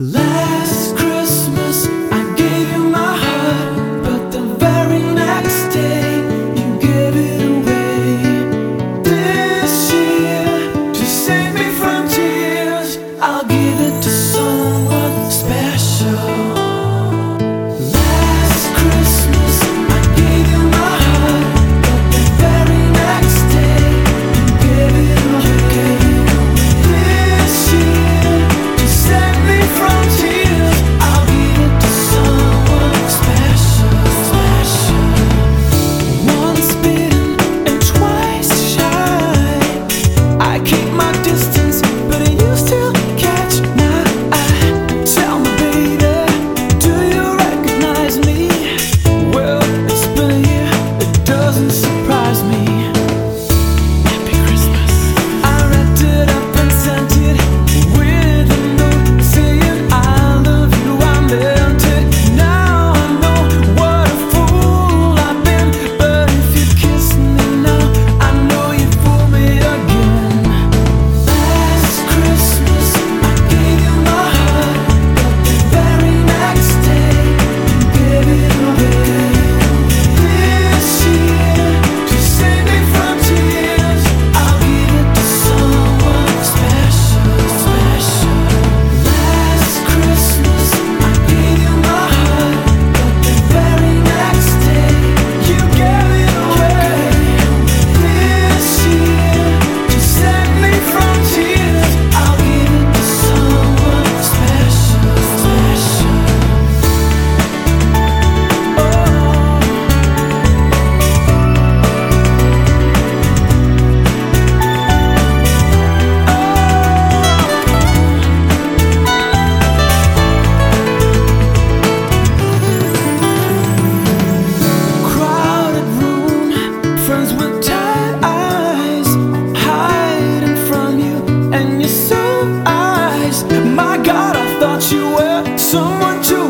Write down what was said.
Last Christmas I gave you my heart, but the very next day you gave it away. This year, to save me from tears, I'll give it to someone special. Last Christmas I gave you my heart, but the very next day you gave it away. This year, to save me from tears, I'll give it to someone special, special. Once bitten and twice shy, I keep my distance, but you still catch my eye. Tell me, baby, do you recognize me? Well, it's been a year, it doesn't surprise me. Happy Christmas. I wrapped it up and sent it with a note saying I love you, I meant it. Now I know what a fool I've been, but if you kiss me now, I know you fool me again. Last Christmas I gave you my heart, but the very next day you gave it away. This year, to save me from tears, I'll give it to someone special, special. Last Christmas I gave you my heart, but the very next day you gave it away. This year, to save me from tears, I'll give it to someone special, special. Crowded room, friends with tired eyes, hiding from you and your soul eyes. My God, I thought you were someone to